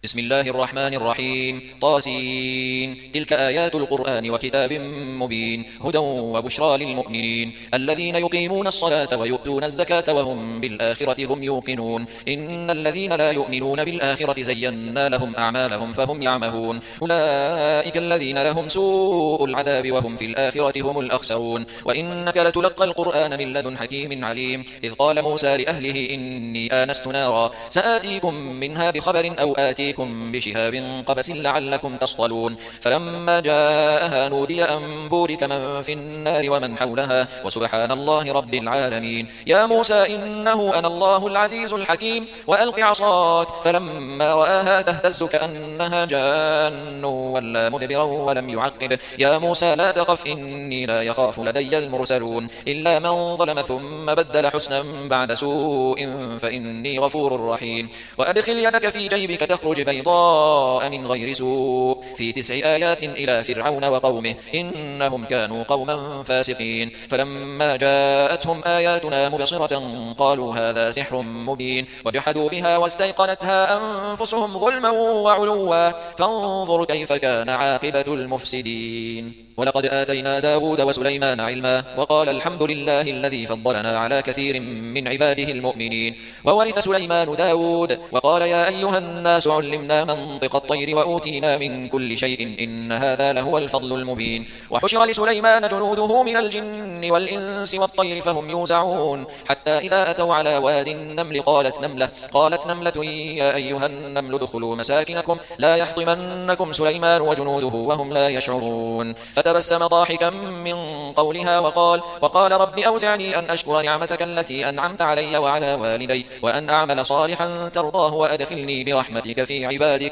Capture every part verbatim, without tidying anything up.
بسم الله الرحمن الرحيم طاسين تلك آيات القرآن وكتاب مبين هدى وبشرى للمؤمنين الذين يقيمون الصلاة ويؤتون الزكاة وهم بالآخرة هم يوقنون إن الذين لا يؤمنون بالآخرة زينا لهم أعمالهم فهم يعمهون أولئك الذين لهم سوء العذاب وهم في الآخرة هم الأخسرون وإنك لتلقى القرآن من لدن حكيم عليم إذ قال موسى لأهله إني آنست نارا سآتيكم منها بخبر أو آتيكم بشهاب قبس لعلكم تصطلون فلما جاءها نودي أن بورك من في النار ومن حولها وسبحان الله رب العالمين يا موسى إنه أنا الله العزيز الحكيم وألق عصاك فلما رآها تهتز كأنها جان ولا مدبرا ولم يعقب يا موسى لا تخف إني لا يخاف لدي المرسلون إلا من ظلم ثم بدل حسنا بعد سوء فإني غفور رحيم وأدخل يدك في جيبك تخرج بيضاء من غير سوء في تسع آيات إلى فرعون وقومه إنهم كانوا قوما فاسقين فلما جاءتهم آياتنا مبصرة قالوا هذا سحر مبين وجحدوا بها واستيقنتها أنفسهم ظلما وعلوا فانظر كيف كان عاقبة المفسدين ولقد آتينا داود وسليمان علما وقال الحمد لله الذي فضلنا على كثير من عباده المؤمنين وورث سليمان داود وقال يا أيها الناس علمنا منطق الطير وأوتينا من كل شيء إن هذا لهو الفضل المبين وحشر لسليمان جنوده من الجن والإنس والطير فهم يوزعون حتى إذا أتوا على واد النمل قالت نملة قالت نملة يا أيها النمل ادخلوا مساكنكم لا يحطمنكم سليمان وجنوده وهم لا يشعرون فتبسم ضاحكا من قولها وقال وقال رب أوزعني أن أشكر نعمتك التي أنعمت علي وعلى والدي وأن أعمل صالحا ترضاه وأدخلني برحمتك في عبادك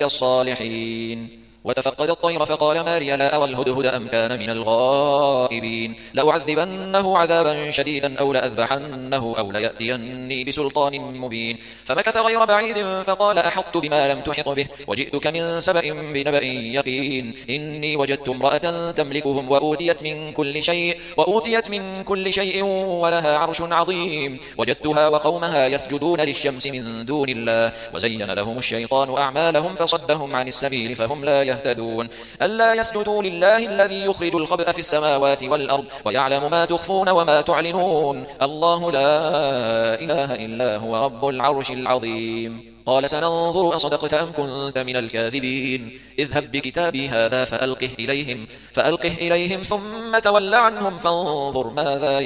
الصالحين وتفقد الطير فقال ما لي لا أرى الهدهد أم كان من الغائبين لأعذبنه عذابا شديدا أو لأذبحنه أو ليأتيني بسلطان مبين فمكث غير بعيد فقال أحطت بما لم تحط به وجئتك من سبأ بنبأ يقين إني وجدت امرأة تملكهم وأوتيت من كل شيء وأوتيت من كل شيء ولها عرش عظيم وجدتها وقومها يسجدون للشمس من دون الله وزين لهم الشيطان أعمالهم فصدهم عن السبيل فهم لا يهتدون يهتدون ألا يسجدوا لله الذي يخرج الخبأ في السماوات والأرض ويعلم ما تخفون وما تعلنون الله لا إله إلا هو رب العرش العظيم قال سننظر أصدقت أم كنت من الكاذبين اذهب بكتابي هذا فألقه إليهم فألقه إليهم ثم تول عنهم فانظر ماذا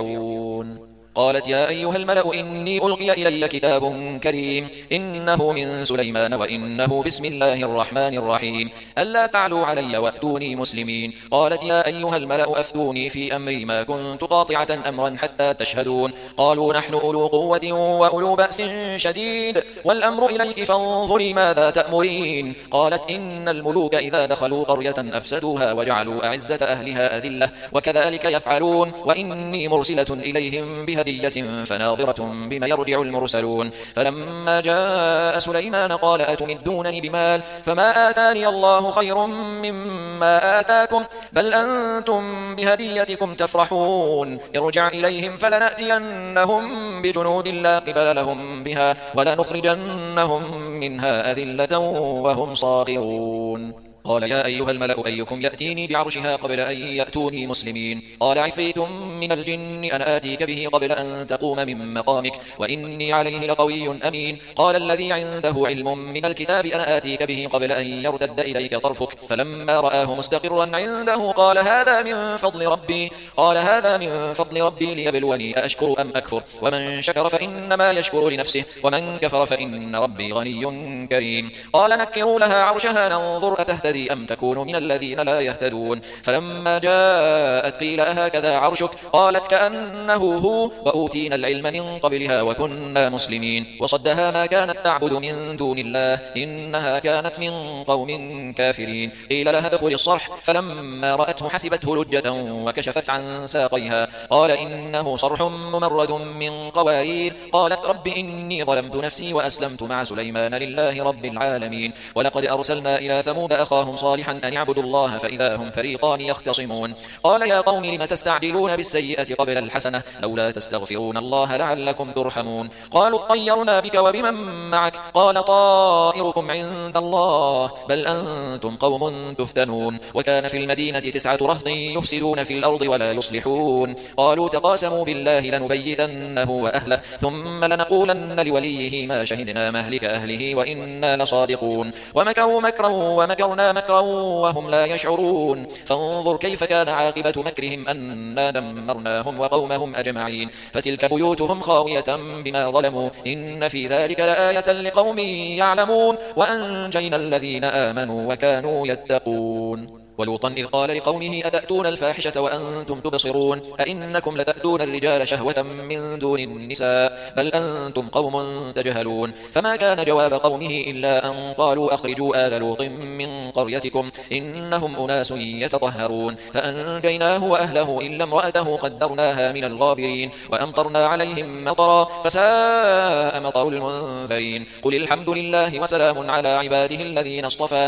يرجعون قالت يا أيها الملأ إني ألقي إلي كتاب كريم إنه من سليمان وإنه بسم الله الرحمن الرحيم ألا تعلوا علي وأتوني مسلمين قالت يا أيها الملأ أفتوني في أمري ما كنت قاطعة أمرا حتى تشهدون قالوا نحن أولو قوة وأولو بأس شديد والأمر إليك فانظري ماذا تأمرين قالت إن الملوك إذا دخلوا قرية أفسدوها وجعلوا أعزة أهلها أذلة وكذلك يفعلون وإني مرسلة إليهم بها هدية فناظرة بما يرجع المرسلون فلما جاء سليمان قال أتمدونني بمال فما آتاني الله خير مما آتاكم بل أنتم بهديتكم تفرحون ارجع إليهم فلنأتينهم بجنود لا قبل لهم بها ولنخرجنهم منها أذلة وهم صاغرون قال يا أيها الملأ أيكم يأتيني بعرشها قبل أن يأتوني مسلمين قال عفريت من الجن أنا آتيك به قبل أن تقوم من مقامك وإني عليه لقوي أمين قال الذي عنده علم من الكتاب أنا آتيك به قبل أن يرتد إليك طرفك فلما رآه مستقرا عنده قال هذا من فضل ربي قال هذا من فضل ربي ليبلوني أأشكر أم أكفر ومن شكر فإنما يشكر لنفسه ومن كفر فإن ربي غني كريم قال نكروا لها عرشها ننظر أتهتدي أم تكون من الذين لا يهتدون فلما جاءت قيل أهكذا عرشك قالت كأنه هو وأوتينا العلم من قبلها وكنا مسلمين وصدها ما كانت تعبد من دون الله إنها كانت من قوم كافرين قيل لها ادخل الصرح فلما رأته حسبته لجة وكشفت عن ساقيها قال إنه صرح ممرد من قوارير قالت رب إني ظلمت نفسي وأسلمت مع سليمان لله رب العالمين ولقد أرسلنا إلى ثمود أخاهم أخاهم صالحا أن اعبدوا الله فإذا هم فريقان يختصمون قال يا قوم لم تستعجلون بالسيئة قبل الحسنة لولا تستغفرون الله لعلكم ترحمون قالوا اطيرنا بك وبمن معك قال طائركم عند الله بل أنتم قوم تفتنون وكان في المدينة تسعة رهط يفسدون في الأرض ولا يصلحون قالوا تقاسموا بالله لنبيتنه وأهله ثم لنقولن لوليه ما شهدنا مهلك أهله وإنا لصادقون ومكروا مكرا ومكرنا مكرا وهم لا يشعرون فانظر كيف كان عاقبة مكرهم أنا دمرناهم وقومهم أجمعين فتلك بيوتهم خاوية بما ظلموا إن في ذلك لآية لقوم يعلمون وأنجينا الذين آمنوا وكانوا يتقون ولوطا إذ قال لقومه أتأتون الفاحشة وأنتم تبصرون أئنكم لتأتون الرجال شهوة من دون النساء بل أنتم قوم تجهلون فما كان جواب قومه إلا أن قالوا أخرجوا آل لوط من قريتكم إنهم أناس يتطهرون فأنجيناه وأهله إلا امرأته قدرناها من الغابرين وأمطرنا عليهم مطرا فساء مطر المنذرين قل الحمد لله وسلام على عباده الذين اصطفى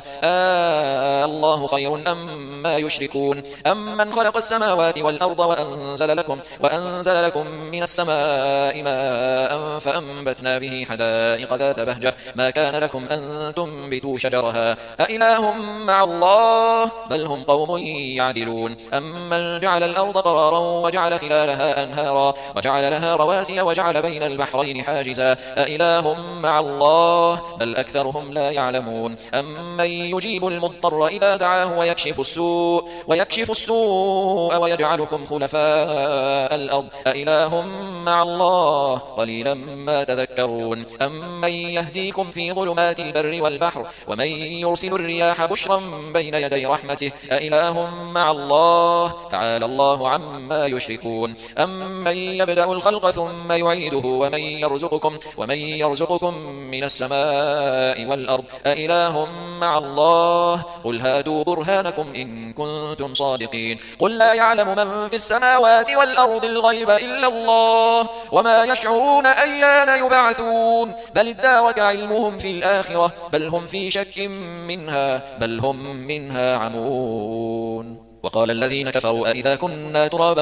آه الله خير أم ما يشركون أمن خلق السماوات والأرض وأنزل لكم, وأنزل لكم من السماء ماء فأنبتنا به حدائق ذات بهجة ما كان لكم أن تنبتوا شجرها أإله مع الله بل هم قوم يعدلون أمن جعل الأرض قرارا وجعل خلالها أنهارا وجعل لها رواسي وجعل بين البحرين حاجزا أإله مع الله بل أكثرهم لا يعلمون أمن يجيب المضطر إذا دعاه ويكشف السوء ويكشف السوء ويجعلكم خلفاء الأرض أإله مع الله قليلا ما تذكرون أمن يهديكم في ظلمات البر والبحر ومن يرسل الرياح بشرا بين يدي رحمته أإله مع الله تعالى الله عما يشركون أمن يبدأ الخلق ثم يعيده ومن يرزقكم ومن يرزقكم من السماء والأرض أإله مع الله قل هاتوا برهانكم إن كنتم صادقين قل لا يعلم من في السماوات والأرض الغيب إلا الله وما يشعرون أيان يبعثون بل ادارك علمهم في الآخرة بل هم في شك منها بل هم منها عمون وقال الذين كفروا أئذا كنا ترابا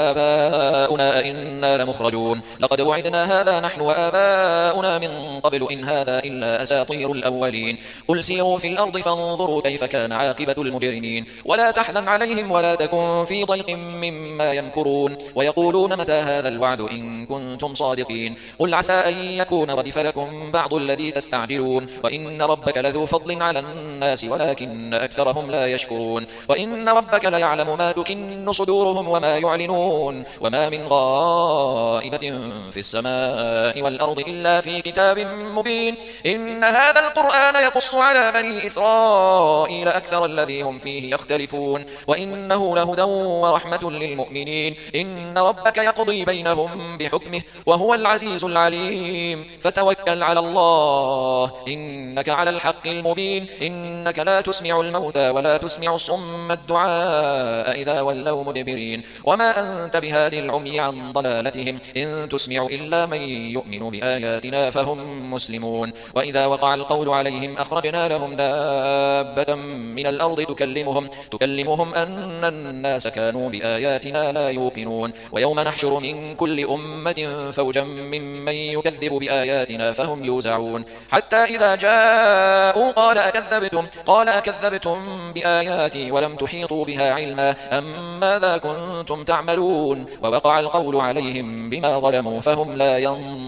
وآباؤنا أئنا لمخرجون لقد وعدنا هذا نحن وآباؤنا من قبل إن هذا إلا أساطير الأولين قل سيروا في الأرض فانظروا كيف كان عاقبة المجرمين ولا تحزن عليهم ولا تكن في ضيق مما يمكرون ويقولون متى هذا الوعد إن كنتم صادقين قل عسى أن يكون ردف لكم بعض الذي تستعجلون وإن ربك لذو فضل على الناس ولكن أكثرهم لا يشكرون وإن ربك لا يعلم ما تكن صدورهم وما يعلنون وما من غائبة في السماء والأرض إلا في كتاب مبين إن هذا القرآن يقص على بني إسرائيل أكثر الذي هم فيه يختلفون وإنه لهدى ورحمة للمؤمنين إن ربك يقضي بينهم بحكمه وهو العزيز العليم فتوكل على الله إنك على الحق المبين إنك لا تسمع الموتى ولا تسمع الصم الدعاء إذا ولوا مدبرين وما أنت بهادي العمي عن ضلالتهم إن تسمع إلا من يؤمن بآياتنا فهم مسلمون وإذا وقع القول عليهم أخرجنا لهم دابة من الأرض تكلمهم, تكلمهم أن الناس كانوا بآياتنا لا يوقنون ويوم نحشر من كل أمة فوجا ممن يكذب بآياتنا فهم يوزعون حتى إذا جاءوا قال أكذبتم, قال أكذبتم بآياتي ولم تحيطوا بها علما أم ماذا كنتم تعملون ووقع القول عليهم بما ظلموا فهم لا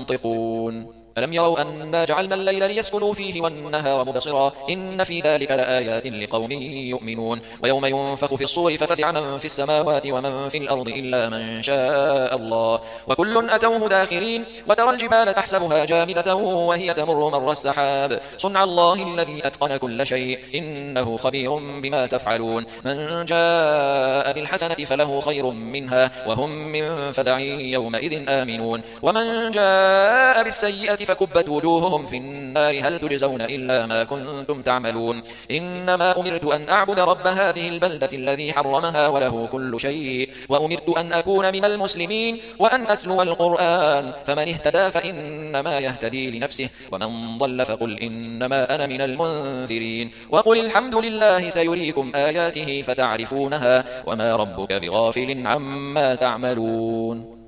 ينطقون ألم يروا أنا جعلنا الليل ليسكنوا فيه والنهار مبصرا إن في ذلك لآيات لقوم يؤمنون ويوم ينفخ في الصور ففزع من في السماوات ومن في الأرض إلا من شاء الله وكل أتوه داخرين وترى الجبال تحسبها جامدة وهي تمر مر السحاب صنع الله الذي أتقن كل شيء إنه خبير بما تفعلون من جاء بالحسنة فله خير منها وهم من فزع يومئذ آمنون ومن جاء بالسيئة فكبت وجوههم في النار هل تجزون إلا ما كنتم تعملون إنما أمرت أن أعبد رب هذه البلدة الذي حرمها وله كل شيء وأمرت أن أكون من المسلمين وأن أتلو القرآن فمن اهتدى فإنما يهتدي لنفسه ومن ضل فقل إنما أنا من المنذرين وقل الحمد لله سيريكم آياته فتعرفونها وما ربك بغافل عما تعملون.